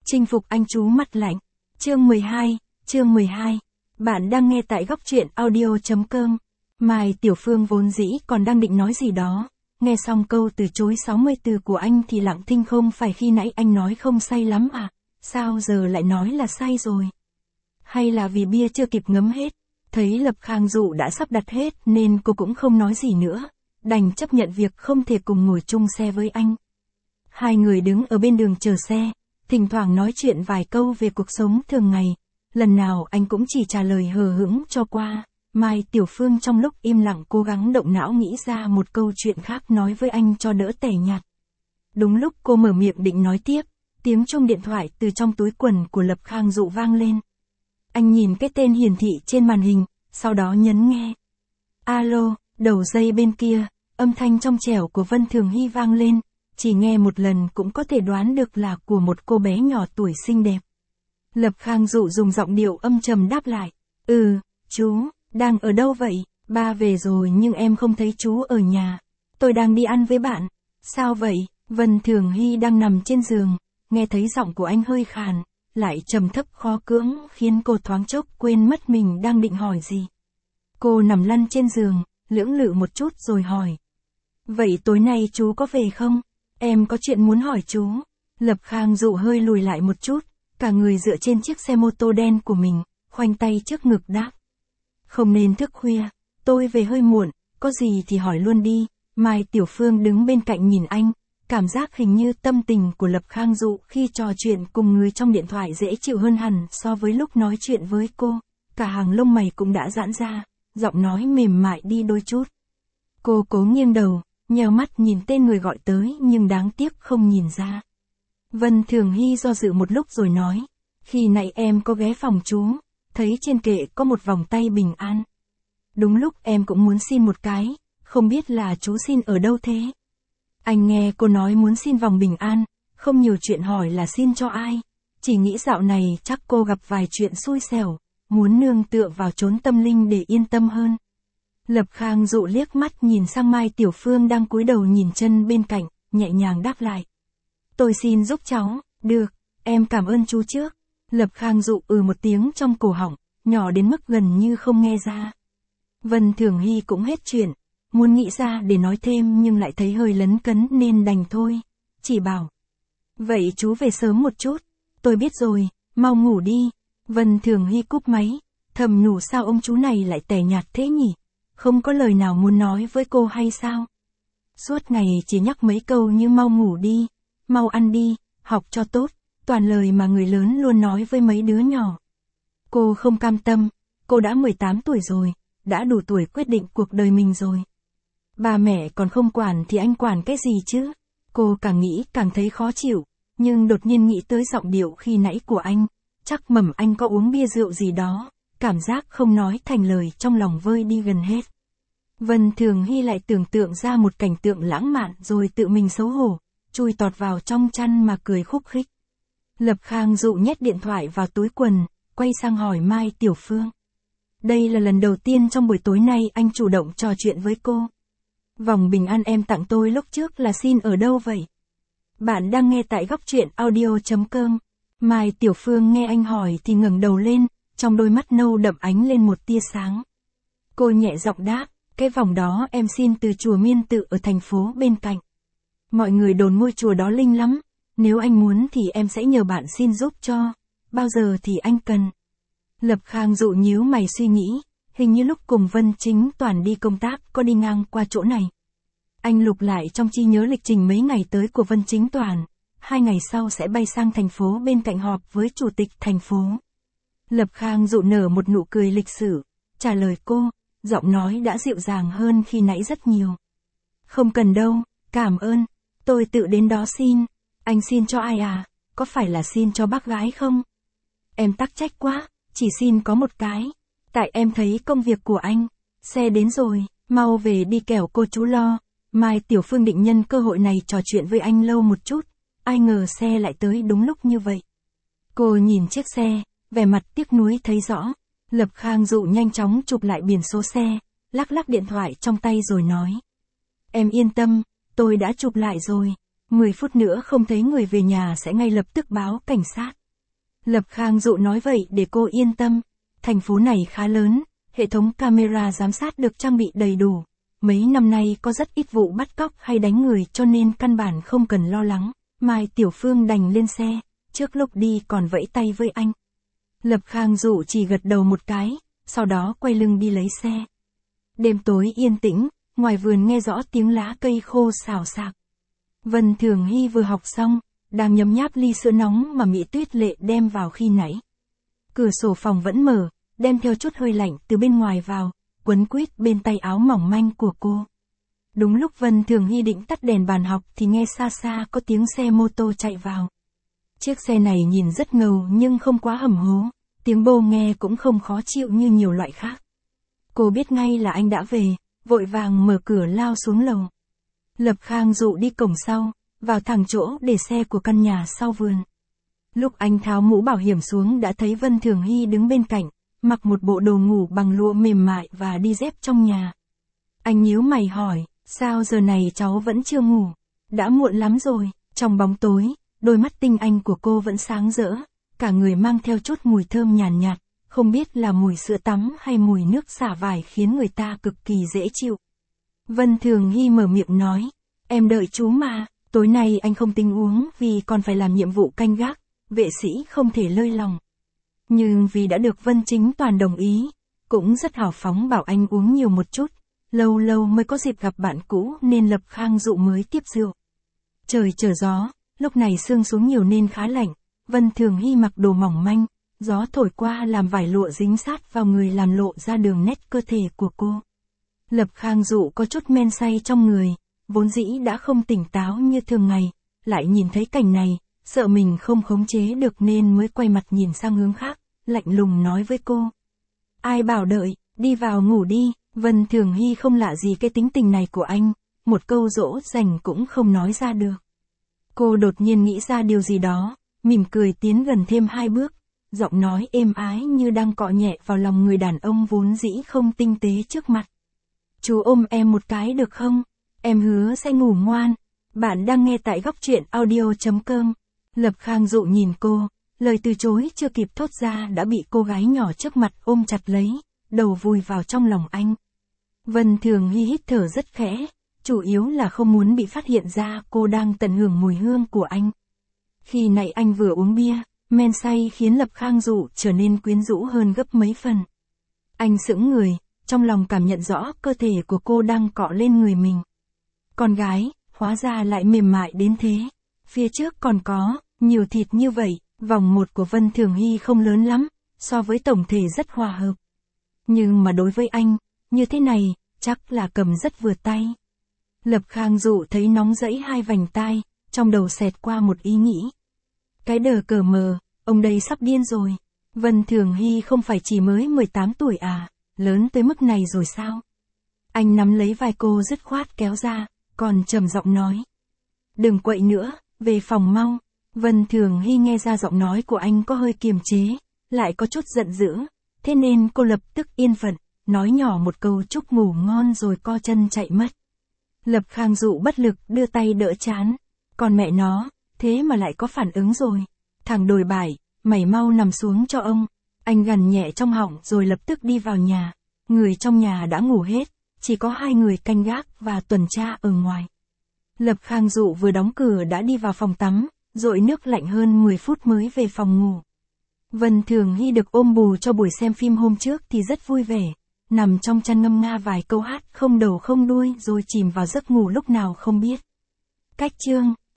Chinh phục anh chú mặt lạnh. Chương 12. Bạn đang nghe tại góc truyện audio.com. Mai Tiểu Phương vốn dĩ còn đang định nói gì đó. Nghe xong câu từ chối 60 từ của anh thì lặng thinh, không phải khi nãy anh nói không say lắm à? Sao giờ lại nói là say rồi? Hay là vì bia chưa kịp ngấm hết? Thấy Lập Khang Dụ đã sắp đặt hết nên cô cũng không nói gì nữa. Đành chấp nhận việc không thể cùng ngồi chung xe với anh. Hai người đứng ở bên đường chờ xe, thỉnh thoảng nói chuyện vài câu về cuộc sống thường ngày. Lần nào anh cũng chỉ trả lời hờ hững cho qua. Mai Tiểu Phương trong lúc im lặng cố gắng động não nghĩ ra một câu chuyện khác nói với anh cho đỡ tẻ nhạt. Đúng lúc cô mở miệng định nói tiếp, tiếng chuông điện thoại từ trong túi quần của Lập Khang Dụ vang lên. Anh nhìn cái tên hiển thị trên màn hình, sau đó nhấn nghe. Alo, đầu dây bên kia, âm thanh trong trẻo của Vân Thường Hy vang lên, chỉ nghe một lần cũng có thể đoán được là của một cô bé nhỏ tuổi xinh đẹp. Lập Khang Dụ dùng giọng điệu âm trầm đáp lại. Chú, đang ở đâu vậy? Ba về rồi nhưng em không thấy chú ở nhà. Tôi đang đi ăn với bạn. Sao vậy? Vân Thường Hy đang nằm trên giường, nghe thấy giọng của anh hơi khàn, lại trầm thấp khó cưỡng khiến cô thoáng chốc quên mất mình đang định hỏi gì. Cô nằm lăn trên giường, lưỡng lự một chút rồi hỏi. Vậy tối nay chú có về không? Em có chuyện muốn hỏi chú. Lập Khang Dụ hơi lùi lại một chút, cả người dựa trên chiếc xe mô tô đen của mình, khoanh tay trước ngực đáp. Không nên thức khuya, tôi về hơi muộn, có gì thì hỏi luôn đi. Mai Tiểu Phương đứng bên cạnh nhìn anh, cảm giác hình như tâm tình của Lập Khang Dụ khi trò chuyện cùng người trong điện thoại dễ chịu hơn hẳn so với lúc nói chuyện với cô. Cả hàng lông mày cũng đã giãn ra, giọng nói mềm mại đi đôi chút. Cô cố nghiêng đầu, nheo mắt nhìn tên người gọi tới nhưng đáng tiếc không nhìn ra. Vân Thường Hy do dự một lúc rồi nói. Khi nãy em có ghé phòng chú, thấy trên kệ có một vòng tay bình an. Đúng lúc em cũng muốn xin một cái, không biết là chú xin ở đâu thế? Anh nghe cô nói muốn xin vòng bình an, không nhiều chuyện hỏi là xin cho ai. Chỉ nghĩ dạo này chắc cô gặp vài chuyện xui xẻo, muốn nương tựa vào chốn tâm linh để yên tâm hơn. Lập Khang Dụ liếc mắt nhìn sang Mai Tiểu Phương đang cúi đầu nhìn chân bên cạnh, nhẹ nhàng đáp lại. Tôi xin giúp cháu. Được, em cảm ơn chú trước. Lập Khang Dụ một tiếng trong cổ họng, nhỏ đến mức gần như không nghe ra. Vân Thường Hy cũng hết chuyện, muốn nghĩ ra để nói thêm nhưng lại thấy hơi lấn cấn nên đành thôi. Chỉ bảo. Vậy chú về sớm một chút. Tôi biết rồi, mau ngủ đi. Vân Thường Hy cúp máy, thầm nhủ sao ông chú này lại tẻ nhạt thế nhỉ? Không có lời nào muốn nói với cô hay sao? Suốt ngày chỉ nhắc mấy câu như mau ngủ đi, mau ăn đi, học cho tốt, toàn lời mà người lớn luôn nói với mấy đứa nhỏ. Cô không cam tâm, cô đã 18 tuổi rồi, đã đủ tuổi quyết định cuộc đời mình rồi. Ba mẹ còn không quản thì anh quản cái gì chứ? Cô càng nghĩ càng thấy khó chịu, nhưng đột nhiên nghĩ tới giọng điệu khi nãy của anh, chắc mầm anh có uống bia rượu gì đó, cảm giác không nói thành lời trong lòng vơi đi gần hết. Vân Thường Hy lại tưởng tượng ra một cảnh tượng lãng mạn rồi tự mình xấu hổ, chui tọt vào trong chăn mà cười khúc khích. Lập Khang Dụ nhét điện thoại vào túi quần, quay sang hỏi Mai Tiểu Phương. Đây là lần đầu tiên trong buổi tối nay anh chủ động trò chuyện với cô. Vòng bình an em tặng tôi lúc trước là xin ở đâu vậy? Bạn đang nghe tại góc truyện audio.com. Mai Tiểu Phương nghe anh hỏi thì ngẩng đầu lên, trong đôi mắt nâu đậm ánh lên một tia sáng. Cô nhẹ giọng đáp, cái vòng đó em xin từ chùa Miên Tự ở thành phố bên cạnh. Mọi người đồn ngôi chùa đó linh lắm, nếu anh muốn thì em sẽ nhờ bạn xin giúp cho, bao giờ thì anh cần. Lập Khang Dụ nhíu mày suy nghĩ, hình như lúc cùng Vân Chính Toàn đi công tác có đi ngang qua chỗ này. Anh lục lại trong trí nhớ lịch trình mấy ngày tới của Vân Chính Toàn, 2 ngày sau sẽ bay sang thành phố bên cạnh họp với chủ tịch thành phố. Lập Khang Dụ nở một nụ cười lịch sử, trả lời cô, giọng nói đã dịu dàng hơn khi nãy rất nhiều. Không cần đâu, cảm ơn, tôi tự đến đó xin. Anh xin cho ai à? Có phải là xin cho bác gái không? Em tắc trách quá, chỉ xin có một cái. Tại em thấy công việc của anh. Xe đến rồi, mau về đi kẻo cô chú lo. Mai Tiểu Phương định nhân cơ hội này trò chuyện với anh lâu một chút. Ai ngờ xe lại tới đúng lúc như vậy. Cô nhìn chiếc xe, vẻ mặt tiếc nuối thấy rõ. Lập Khang Dụ nhanh chóng chụp lại biển số xe, lắc lắc điện thoại trong tay rồi nói. Em yên tâm, tôi đã chụp lại rồi. 10 phút nữa không thấy người về nhà sẽ ngay lập tức báo cảnh sát. Lập Khang Dụ nói vậy để cô yên tâm. Thành phố này khá lớn, hệ thống camera giám sát được trang bị đầy đủ. Mấy năm nay có rất ít vụ bắt cóc hay đánh người cho nên căn bản không cần lo lắng. Mai Tiểu Phương đành lên xe, trước lúc đi còn vẫy tay với anh. Lập Khang Dụ chỉ gật đầu một cái, sau đó quay lưng đi lấy xe. Đêm tối yên tĩnh, ngoài vườn nghe rõ tiếng lá cây khô xào xạc. Vân Thường Hy vừa học xong, đang nhấm nháp ly sữa nóng mà Mỹ Tuyết Lệ đem vào khi nãy. Cửa sổ phòng vẫn mở, đem theo chút hơi lạnh từ bên ngoài vào, quấn quýt bên tay áo mỏng manh của cô. Đúng lúc Vân Thường Hy định tắt đèn bàn học thì nghe xa xa có tiếng xe mô tô chạy vào. Chiếc xe này nhìn rất ngầu nhưng không quá hầm hố, tiếng bô nghe cũng không khó chịu như nhiều loại khác. Cô biết ngay là anh đã về, vội vàng mở cửa lao xuống lầu. Lập Khang Dụ đi cổng sau, vào thẳng chỗ để xe của căn nhà sau vườn. Lúc anh tháo mũ bảo hiểm xuống đã thấy Vân Thường Hy đứng bên cạnh, mặc một bộ đồ ngủ bằng lụa mềm mại và đi dép trong nhà. Anh nhíu mày hỏi, sao giờ này cháu vẫn chưa ngủ? Đã muộn lắm rồi. Trong bóng tối, đôi mắt tinh anh của cô vẫn sáng rỡ, cả người mang theo chút mùi thơm nhàn nhạt, không biết là mùi sữa tắm hay mùi nước xả vải khiến người ta cực kỳ dễ chịu. Vân Thường Hy mở miệng nói, em đợi chú mà, tối nay anh không tính uống vì còn phải làm nhiệm vụ canh gác, vệ sĩ không thể lơi lòng. Nhưng vì đã được Vân Chính Toàn đồng ý, cũng rất hào phóng bảo anh uống nhiều một chút, lâu lâu mới có dịp gặp bạn cũ nên Lập Khang Dụ mới tiếp rượu. Trời trở gió, lúc này sương xuống nhiều nên khá lạnh, Vân Thường Hy mặc đồ mỏng manh, gió thổi qua làm vải lụa dính sát vào người làm lộ ra đường nét cơ thể của cô. Lập Khang Dụ có chút men say trong người, vốn dĩ đã không tỉnh táo như thường ngày, lại nhìn thấy cảnh này, sợ mình không khống chế được nên mới quay mặt nhìn sang hướng khác, lạnh lùng nói với cô. Ai bảo đợi, đi vào ngủ đi. Vân Thường Hy không lạ gì cái tính tình này của anh, một câu dỗ dành cũng không nói ra được. Cô đột nhiên nghĩ ra điều gì đó, mỉm cười tiến gần thêm 2 bước, giọng nói êm ái như đang cọ nhẹ vào lòng người đàn ông vốn dĩ không tinh tế trước mặt. Chú ôm em một cái được không? Em hứa sẽ ngủ ngoan. Bạn đang nghe tại góc truyện audio.com. Lập Khang Dụ nhìn cô, lời từ chối chưa kịp thốt ra đã bị cô gái nhỏ trước mặt ôm chặt lấy, đầu vùi vào trong lòng anh. Vân Thường Hy hít thở rất khẽ, chủ yếu là không muốn bị phát hiện ra cô đang tận hưởng mùi hương của anh. Khi nãy anh vừa uống bia, men say khiến Lập Khang Dụ trở nên quyến rũ hơn gấp mấy phần. Anh sững người, trong lòng cảm nhận rõ cơ thể của cô đang cọ lên người mình. Con gái, hóa ra lại mềm mại đến thế. Phía trước còn có, nhiều thịt như vậy, vòng một của Vân Thường Hy không lớn lắm, so với tổng thể rất hòa hợp. Nhưng mà đối với anh, như thế này, chắc là cầm rất vừa tay. Lập Khang Dụ thấy nóng rẫy hai vành tai, trong đầu xẹt qua một ý nghĩ. Cái đờ cờ mờ, ông đây sắp điên rồi. Vân Thường Hy không phải chỉ mới 18 tuổi à, lớn tới mức này rồi sao? Anh nắm lấy vai cô dứt khoát kéo ra, còn trầm giọng nói. Đừng quậy nữa, về phòng mau. Vân Thường Hy nghe ra giọng nói của anh có hơi kiềm chế, lại có chút giận dữ, thế nên cô lập tức yên phận, nói nhỏ một câu chúc ngủ ngon rồi co chân chạy mất. Lập Khang Dụ bất lực đưa tay đỡ chán, còn mẹ nó, thế mà lại có phản ứng rồi. Thằng đồi bại, mày mau nằm xuống cho ông. Anh gằn nhẹ trong họng rồi lập tức đi vào nhà. Người trong nhà đã ngủ hết, chỉ có 2 người canh gác và tuần tra ở ngoài. Lập Khang Dụ vừa đóng cửa đã đi vào phòng tắm, dội nước lạnh hơn 10 phút mới về phòng ngủ. Vân Thường Hy được ôm bù cho buổi xem phim hôm trước thì rất vui vẻ, nằm trong chăn ngâm nga vài câu hát không đầu không đuôi rồi chìm vào giấc ngủ lúc nào không biết. Cách chương